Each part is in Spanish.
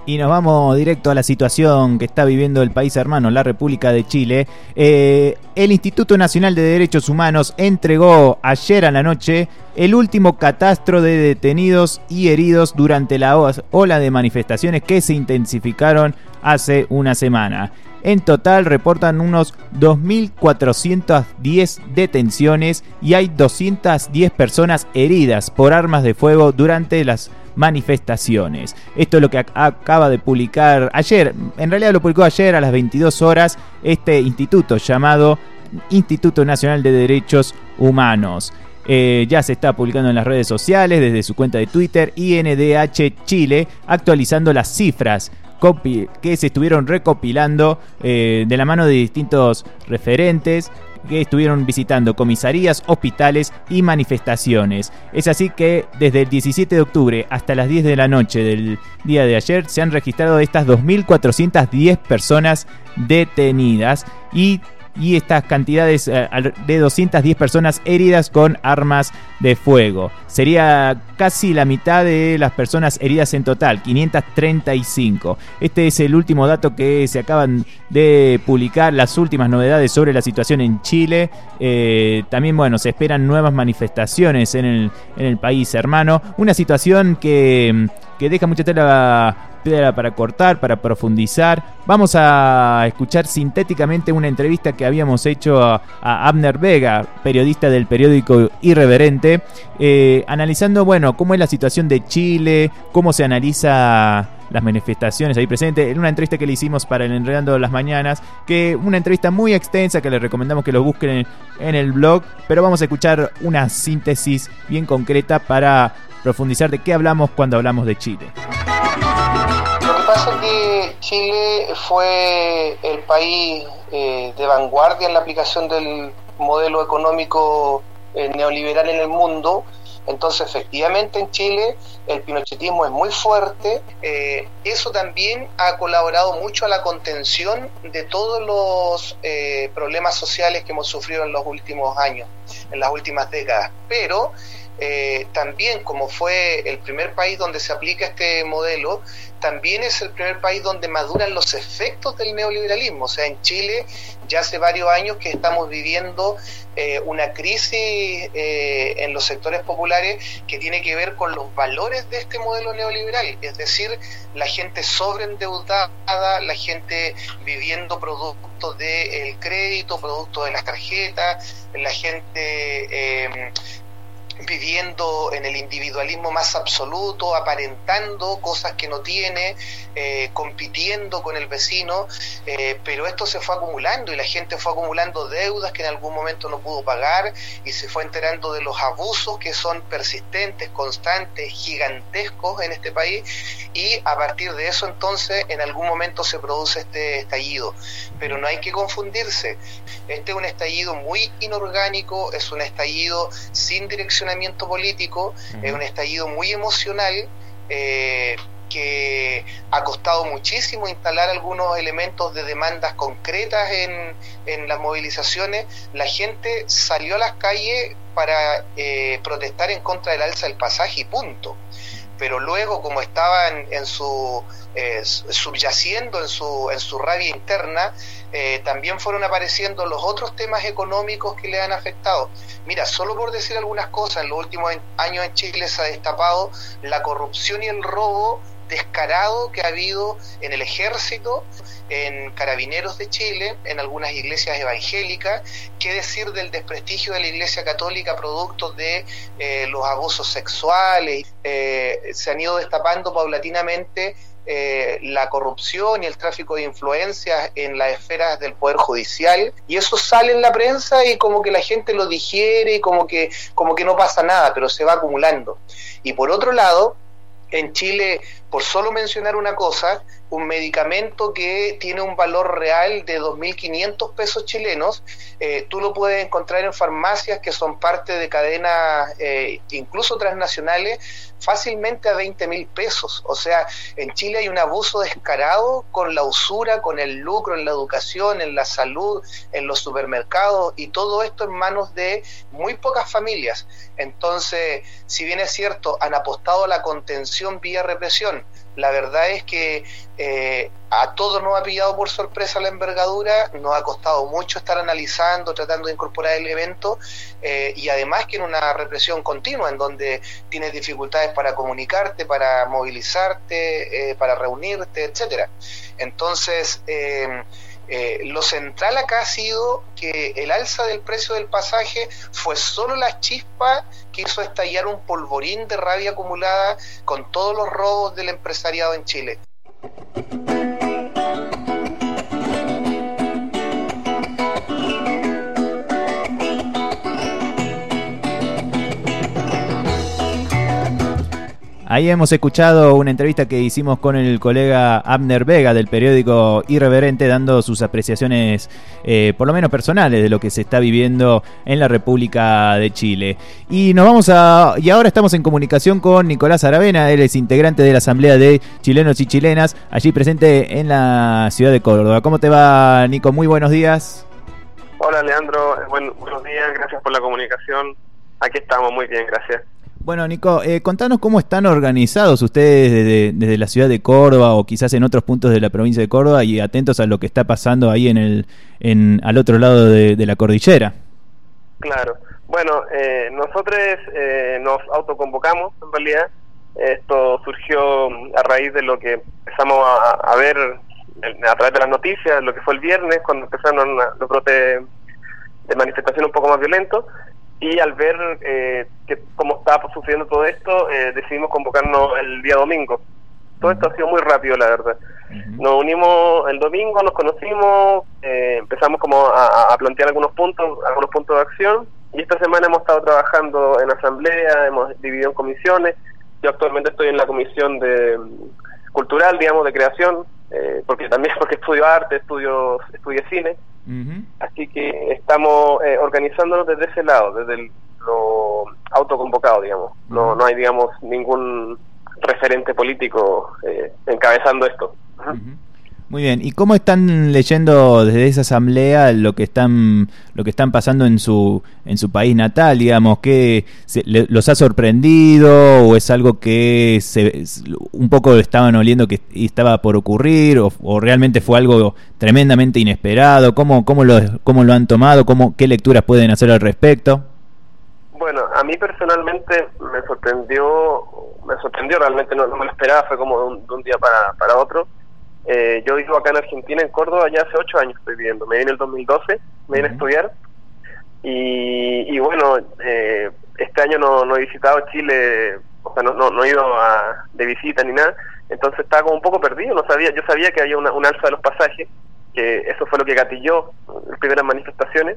Y nos vamos directo a la situación que está viviendo el país hermano, la República de Chile. El Instituto Nacional de Derechos Humanos entregó ayer a la noche el último catastro de detenidos y heridos durante la ola de manifestaciones que se intensificaron hace una semana. En total reportan unos 2.410 detenciones y hay 210 personas heridas por armas de fuego durante las manifestaciones. Esto es lo que acaba de publicar ayer, en realidad lo publicó ayer a las 22 horas, este instituto llamado Instituto Nacional de Derechos Humanos. Ya se está publicando en las redes sociales, desde su cuenta de Twitter, INDH Chile, actualizando las cifras que se estuvieron recopilando de la mano de distintos referentes que estuvieron visitando comisarías, hospitales y manifestaciones. Es así que desde el 17 de octubre hasta las 10 de la noche del día de ayer se han registrado estas 2.410 personas detenidas y estas cantidades de 210 personas heridas con armas de fuego. Sería casi la mitad de las personas heridas en total, 535. Este es el último dato que se acaban de publicar, las últimas novedades sobre la situación en Chile. También, bueno, se esperan nuevas manifestaciones en el país hermano. Una situación que deja mucha tela para cortar, para profundizar. Vamos a escuchar sintéticamente una entrevista que habíamos hecho a Abner Vega, periodista del periódico Irreverente, analizando, bueno, cómo es la situación de Chile, cómo se analiza las manifestaciones ahí presentes, en una entrevista que le hicimos para el Enredando las Mañanas, que una entrevista muy extensa que les recomendamos que lo busquen en el blog, pero vamos a escuchar una síntesis bien concreta para profundizar de qué hablamos cuando hablamos de Chile. Lo que pasa es que Chile fue el país de vanguardia en la aplicación del modelo económico neoliberal en el mundo. Entonces, efectivamente, en Chile el pinochetismo es muy fuerte. Eso también ha colaborado mucho a la contención de todos los problemas sociales que hemos sufrido en los últimos años, en las últimas décadas. Pero también, como fue el primer país donde se aplica este modelo, también es el primer país donde maduran los efectos del neoliberalismo. O sea, en Chile ya hace varios años que estamos viviendo una crisis en los sectores populares que tiene que ver con los valores de este modelo neoliberal, es decir, la gente sobreendeudada, la gente viviendo producto del crédito, producto de las tarjetas, la gente viviendo en el individualismo más absoluto, aparentando cosas que no tiene, compitiendo con el vecino, pero esto se fue acumulando y la gente fue acumulando deudas que en algún momento no pudo pagar y se fue enterando de los abusos que son persistentes, constantes, gigantescos en este país, y a partir de eso entonces en algún momento se produce este estallido. Pero no hay que confundirse, este es un estallido muy inorgánico, es un estallido sin direccionamiento político, es un estallido muy emocional, que ha costado muchísimo instalar algunos elementos de demandas concretas en las movilizaciones. La gente salió a las calles para protestar en contra del alza del pasaje y punto. Pero luego, como estaban subyaciendo en su rabia interna, también fueron apareciendo los otros temas económicos que le han afectado. Mira, solo por decir algunas cosas, en los últimos años en Chile se ha destapado la corrupción y el robo descarado que ha habido en el ejército, en Carabineros de Chile, en algunas iglesias evangélicas. ¿Qué decir del desprestigio de la Iglesia Católica producto de los abusos sexuales? Se han ido destapando paulatinamente la corrupción y el tráfico de influencias en las esferas del Poder Judicial, y eso sale en la prensa y como que la gente lo digiere y como que no pasa nada, pero se va acumulando. Y por otro lado, en Chile, por solo mencionar una cosa, un medicamento que tiene un valor real de 2.500 pesos chilenos, tú lo puedes encontrar en farmacias que son parte de cadenas incluso transnacionales, fácilmente a 20.000 pesos. O sea, en Chile hay un abuso descarado con la usura, con el lucro en la educación, en la salud, en los supermercados, y todo esto en manos de muy pocas familias. Entonces, si bien es cierto, han apostado a la contención vía represión, situación. La verdad es que a todos nos ha pillado por sorpresa la envergadura, nos ha costado mucho estar analizando, tratando de incorporar el evento, y además que en una represión continua, en donde tienes dificultades para comunicarte, para movilizarte, para reunirte, etcétera. Entonces, lo central acá ha sido que el alza del precio del pasaje fue solo la chispa que hizo estallar un polvorín de rabia acumulada con todos los robos del empresariado en Chile. Ahí hemos escuchado una entrevista que hicimos con el colega Abner Vega del periódico Irreverente, dando sus apreciaciones, por lo menos personales, de lo que se está viviendo en la República de Chile. Y ahora estamos en comunicación con Nicolás Aravena. Él es integrante de la Asamblea de Chilenos y Chilenas, allí presente en la ciudad de Córdoba. ¿Cómo te va, Nico? Muy buenos días. Hola, Leandro. Buenos días, gracias por la comunicación. Aquí estamos, muy bien, gracias. Bueno, Nico, contanos cómo están organizados ustedes desde la ciudad de Córdoba o quizás en otros puntos de la provincia de Córdoba, y atentos a lo que está pasando ahí al otro lado de la cordillera. Claro. Bueno, nosotros nos autoconvocamos, en realidad. Esto surgió a raíz de lo que empezamos a ver a través de las noticias, lo que fue el viernes, cuando empezaron los brotes de manifestación un poco más violentos. Y al ver que cómo estaba sucediendo todo esto, decidimos convocarnos el día domingo. Todo esto ha sido muy rápido, la verdad. Nos unimos el domingo, nos conocimos, empezamos como a plantear algunos puntos de acción, y esta semana hemos estado trabajando en asamblea, hemos dividido en comisiones. Yo actualmente estoy en la comisión cultural, digamos, de creación, porque estudio arte, estudié cine. Así que estamos organizándonos desde ese lado, desde lo autoconvocado, digamos. No hay, digamos, ningún referente político encabezando esto. Muy bien. ¿Y cómo están leyendo desde esa asamblea lo que están pasando en su país natal, digamos? ¿Qué los ha sorprendido o es algo que un poco estaban oliendo que estaba por ocurrir, o realmente fue algo tremendamente inesperado? ¿Cómo lo han tomado? ¿Qué lecturas pueden hacer al respecto? Bueno, a mí personalmente me sorprendió realmente, no me lo esperaba, fue como de un día para otro. Yo vivo acá en Argentina, en Córdoba, ya hace 8 años estoy viviendo. Me vine en el 2012, me vine a estudiar, y bueno, este año no he visitado Chile, o sea, no he ido de visita ni nada, entonces estaba como un poco perdido, yo sabía que había un alza de los pasajes, que eso fue lo que gatilló las primeras manifestaciones.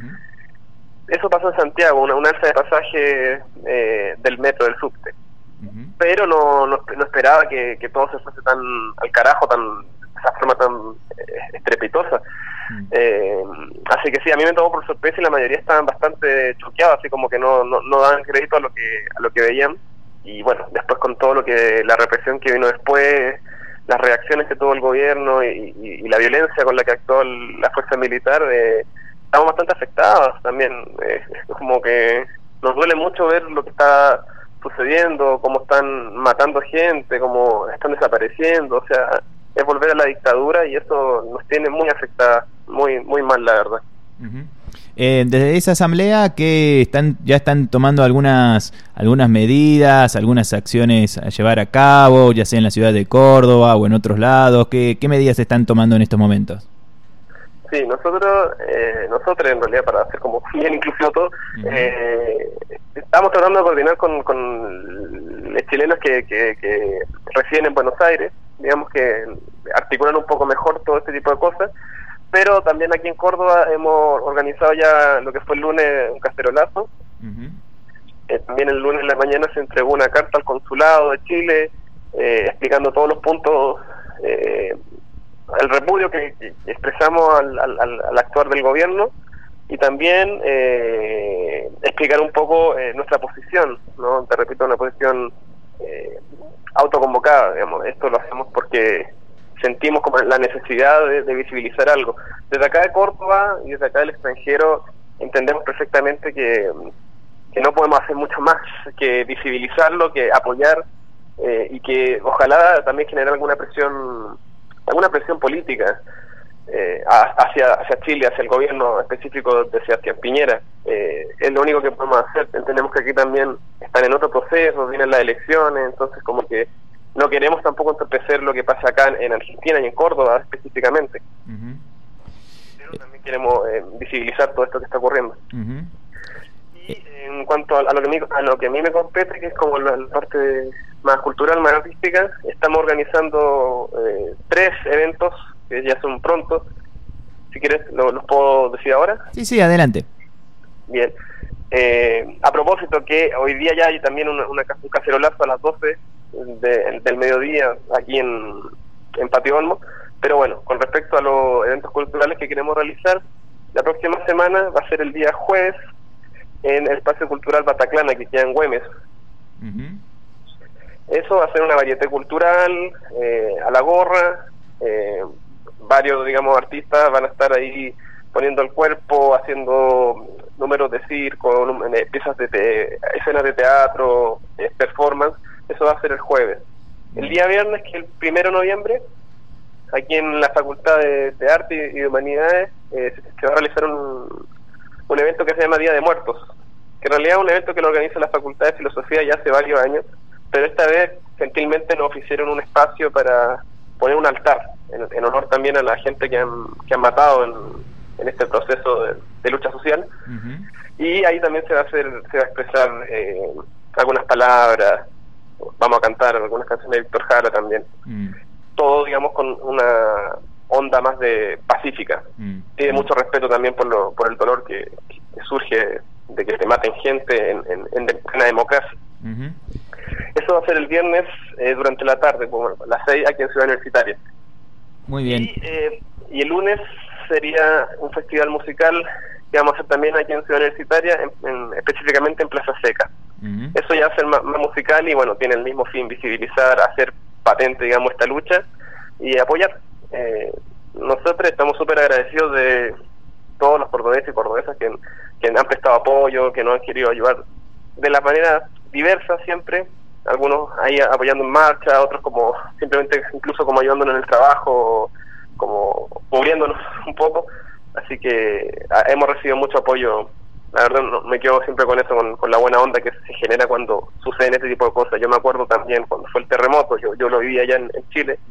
Eso pasó en Santiago, un alza de pasaje del metro, del subte. Pero no esperaba que todo se fuese tan al carajo, de esa forma tan estrepitosa. Así que sí, a mí me tomó por sorpresa, y la mayoría estaban bastante choqueados, así como que no daban crédito a lo que veían. Y bueno, después con todo la represión que vino después, las reacciones que tuvo el gobierno y la violencia con la que actuó la fuerza militar, estamos bastante afectados también. Es como que nos duele mucho ver lo que está sucediendo, cómo están matando gente, cómo están desapareciendo. O sea, es volver a la dictadura, y eso nos tiene muy afectada, muy muy mal, la verdad. Desde esa asamblea, que ya están tomando algunas medidas, algunas acciones a llevar a cabo, ya sea en la ciudad de Córdoba o en otros lados. ¿Qué medidas se están tomando en estos momentos? Sí, nosotros en realidad, para hacer como bien inclusivo todo, estamos tratando de coordinar con los chilenos que residen en Buenos Aires, digamos, que articulan un poco mejor todo este tipo de cosas. Pero también aquí en Córdoba hemos organizado ya lo que fue el lunes un cacerolazo. También el lunes en la mañana se entregó una carta al consulado de Chile explicando todos los puntos, el repudio que expresamos al actuar del gobierno, y también explicar un poco nuestra posición, ¿no? Te repito, una posición autoconvocada, digamos. Esto lo hacemos porque sentimos como la necesidad de visibilizar algo. Desde acá de Córdoba y desde acá del extranjero entendemos perfectamente que no podemos hacer mucho más que visibilizarlo, que apoyar y que ojalá también genere alguna presión política hacia Chile, hacia el gobierno específico de Sebastián Piñera. Es lo único que podemos hacer. Entendemos que aquí también están en otro proceso, vienen las elecciones, entonces como que no queremos tampoco entorpecer lo que pasa acá en Argentina y en Córdoba específicamente. Pero también queremos visibilizar todo esto que está ocurriendo. Y en cuanto a lo que a mí me compete, que es como la parte más cultural, más artística, estamos organizando 3 eventos que ya son prontos. Si quieres, los puedo decir ahora. Sí, adelante. Bien. A propósito, que hoy día ya hay también un cacerolazo a las 12 del mediodía aquí en Patio Olmo. Pero bueno, con respecto a los eventos culturales que queremos realizar, la próxima semana va a ser el día jueves en el Espacio Cultural Bataclana, que queda en Güemes. Eso va a ser una varieté cultural, a la gorra. Varios, digamos, artistas van a estar ahí poniendo el cuerpo, haciendo números de circo, piezas escenas de teatro, performance. Eso va a ser el jueves. El día viernes, que es el 1 de noviembre, aquí en la Facultad de Arte y de Humanidades, se va a realizar un evento que se llama Día de Muertos, que en realidad es un evento que lo organiza la Facultad de Filosofía ya hace varios años, pero esta vez gentilmente nos ofrecieron un espacio para poner un altar en honor también a la gente que han matado en este proceso de lucha social. Y ahí también se va a expresar algunas palabras, vamos a cantar algunas canciones de Víctor Jara también. Todo, digamos, con una onda más de pacífica. Tiene mucho respeto también por el dolor que surge de que te maten gente en plena democracia. Eso va a ser el viernes durante la tarde, como a las 6 aquí en Ciudad Universitaria. Muy bien. Y el lunes sería un festival musical que vamos a hacer también aquí en Ciudad Universitaria, específicamente en Plaza Seca. Eso ya va a ser más musical y bueno, tiene el mismo fin, visibilizar, hacer patente, digamos, esta lucha y apoyar. Nosotros estamos súper agradecidos de todos los cordobeses y cordobesas que han prestado apoyo, que nos han querido ayudar de la manera diversa siempre, algunos ahí apoyando en marcha, otros como simplemente incluso como ayudándonos en el trabajo, como cubriéndonos un poco, así que hemos recibido mucho apoyo. La verdad me quedo siempre con eso, con la buena onda que se genera cuando suceden este tipo de cosas. Yo me acuerdo también cuando fue el terremoto, yo lo viví allá en Chile,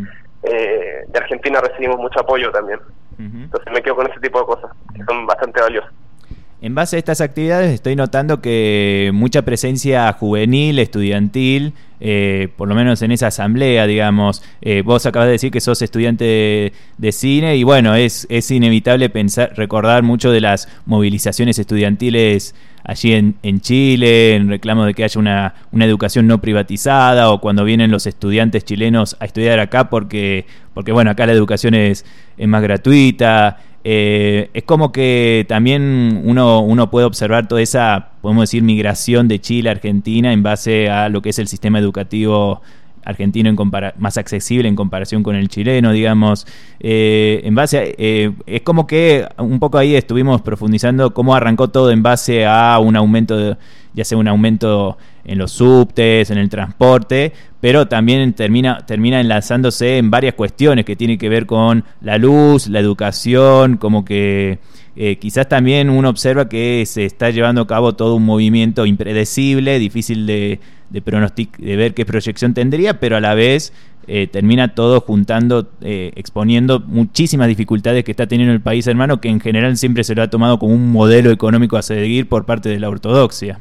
de Argentina recibimos mucho apoyo también. Entonces me quedo con ese tipo de cosas que son bastante valiosas. En base a estas actividades estoy notando que mucha presencia juvenil, estudiantil, por lo menos en esa asamblea, digamos. Vos acabas de decir que sos estudiante de cine y bueno, es inevitable recordar mucho de las movilizaciones estudiantiles allí en Chile, en reclamo de que haya una educación no privatizada, o cuando vienen los estudiantes chilenos a estudiar acá porque bueno, acá la educación es más gratuita. Es como que también uno puede observar toda esa, podemos decir, migración de Chile a Argentina en base a lo que es el sistema educativo argentino más accesible en comparación con el chileno, digamos. En base es como que un poco ahí estuvimos profundizando cómo arrancó todo en base a un aumento, ya sea un aumento en los subtes, en el transporte, pero también termina enlazándose en varias cuestiones que tienen que ver con la luz, la educación, como que quizás también uno observa que se está llevando a cabo todo un movimiento impredecible, difícil de ver qué proyección tendría, pero a la vez termina todo juntando, exponiendo muchísimas dificultades que está teniendo el país hermano, que en general siempre se lo ha tomado como un modelo económico a seguir por parte de la ortodoxia.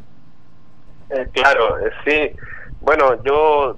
Claro, sí. Bueno, yo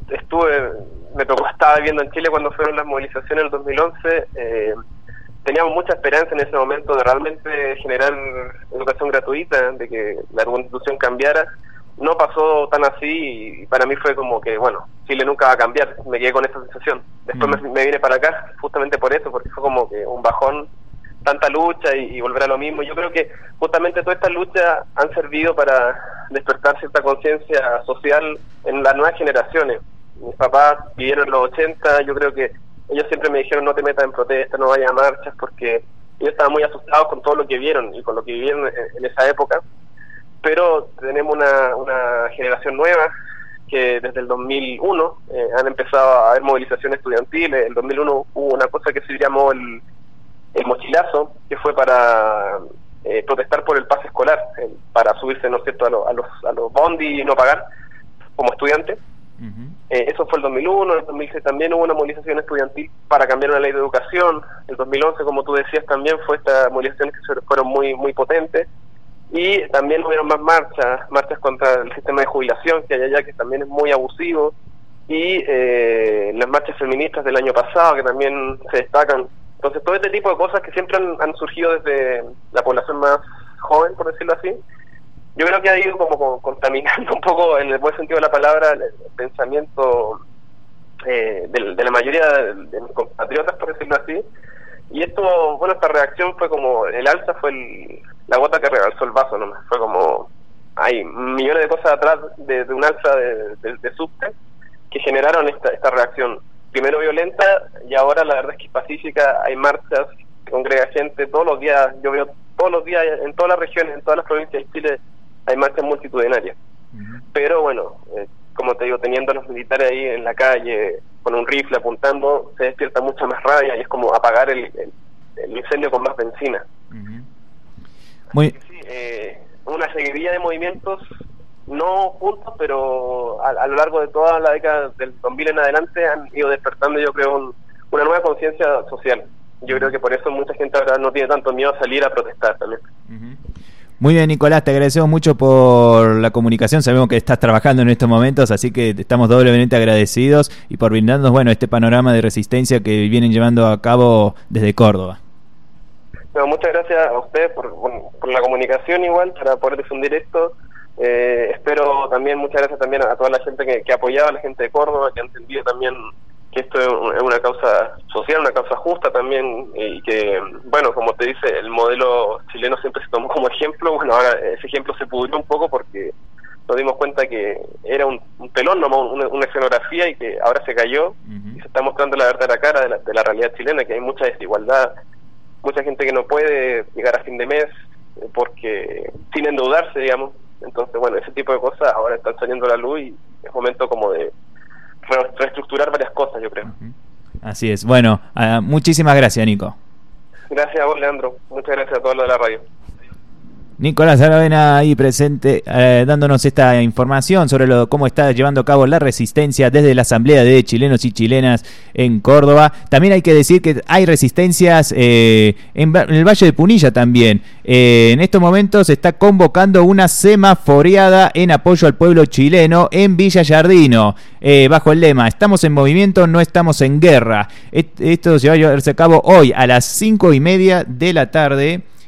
estaba viviendo en Chile cuando fueron las movilizaciones en el 2011. Teníamos mucha esperanza en ese momento de realmente generar educación gratuita, de que la constitución cambiara. No pasó tan así y para mí fue como que, bueno, Chile nunca va a cambiar. Me quedé con esa sensación. Después me vine para acá justamente por eso, porque fue como que un bajón, tanta lucha y volver a lo mismo. Yo creo que justamente todas estas luchas han servido para despertar cierta conciencia social en las nuevas generaciones. Mis papás vivieron en los 80, yo creo que ellos siempre me dijeron no te metas en protesta, no vayas a marchas, porque ellos estaban muy asustados con todo lo que vieron y con lo que vivieron en esa época. Pero tenemos una generación nueva que desde el 2001 han empezado a haber movilizaciones estudiantiles. En el 2001 hubo una cosa que se llamó el mochilazo, que fue para protestar por el pase escolar, para subirse, ¿no es cierto?, a los bondi y no pagar como estudiante. Eso fue el 2001. En el 2006 también hubo una movilización estudiantil para cambiar una ley de educación. El 2011, como tú decías, también fue estas movilizaciones que fueron muy muy potentes. Y también hubieron más marchas contra el sistema de jubilación que hay allá, que también es muy abusivo. Y las marchas feministas del año pasado, que también se destacan. Entonces, todo este tipo de cosas que siempre han surgido desde la población más joven, por decirlo así, yo creo que ha ido como contaminando un poco, en el buen sentido de la palabra, el pensamiento de la mayoría de mis compatriotas, por decirlo así. Y esto, bueno, esta reacción fue como, el alza fue la gota que rebalsó el vaso, ¿no? Fue como, hay millones de cosas atrás de un alza de subte que generaron esta reacción, primero violenta, y ahora la verdad es que es pacífica. Hay marchas, congrega gente todos los días. Yo veo todos los días en todas las regiones, en todas las provincias de Chile, hay marchas multitudinarias. Pero bueno, como te digo, teniendo a los militares ahí en la calle con un rifle apuntando, se despierta mucha más rabia y es como apagar el incendio con más benzina. Sí, una seguidilla de movimientos, no juntos, pero a lo largo de toda la década del 2000 en adelante han ido despertando, yo creo, una nueva conciencia social. Yo creo que por eso mucha gente ahora no tiene tanto miedo a salir a protestar también. Muy bien, Nicolás, te agradecemos mucho por la comunicación. Sabemos que estás trabajando en estos momentos, así que estamos doblemente agradecidos y por brindarnos, bueno, este panorama de resistencia que vienen llevando a cabo desde Córdoba. Bueno, muchas gracias a ustedes por la comunicación, igual, para poder difundir esto. Espero también, muchas gracias también a toda la gente que ha apoyado, a la gente de Córdoba, que ha entendido también que esto es una causa social, una causa justa también, y que, bueno, como te dice, el modelo chileno siempre se tomó como ejemplo. Bueno, ahora ese ejemplo se pudrió un poco porque nos dimos cuenta que era un telón, ¿no?, una escenografía, y que ahora se cayó y se está mostrando la verdadera cara de la realidad chilena, que hay mucha desigualdad, mucha gente que no puede llegar a fin de mes porque sin endeudarse, digamos. Entonces, bueno, ese tipo de cosas ahora están saliendo a la luz y es momento como de reestructurar varias cosas, yo creo. Así es. Bueno, muchísimas gracias, Nico. Gracias a vos, Leandro. Muchas gracias a todos los de la radio. Nicolás Aravena ahí presente, dándonos esta información sobre cómo está llevando a cabo la resistencia desde la Asamblea de Chilenos y Chilenas en Córdoba. También hay que decir que hay resistencias en el Valle de Punilla también. En estos momentos se está convocando una semaforeada en apoyo al pueblo chileno en Villa Yardino, bajo el lema: estamos en movimiento, no estamos en guerra. Esto se va a llevarse a cabo hoy a las 5:30 de la tarde.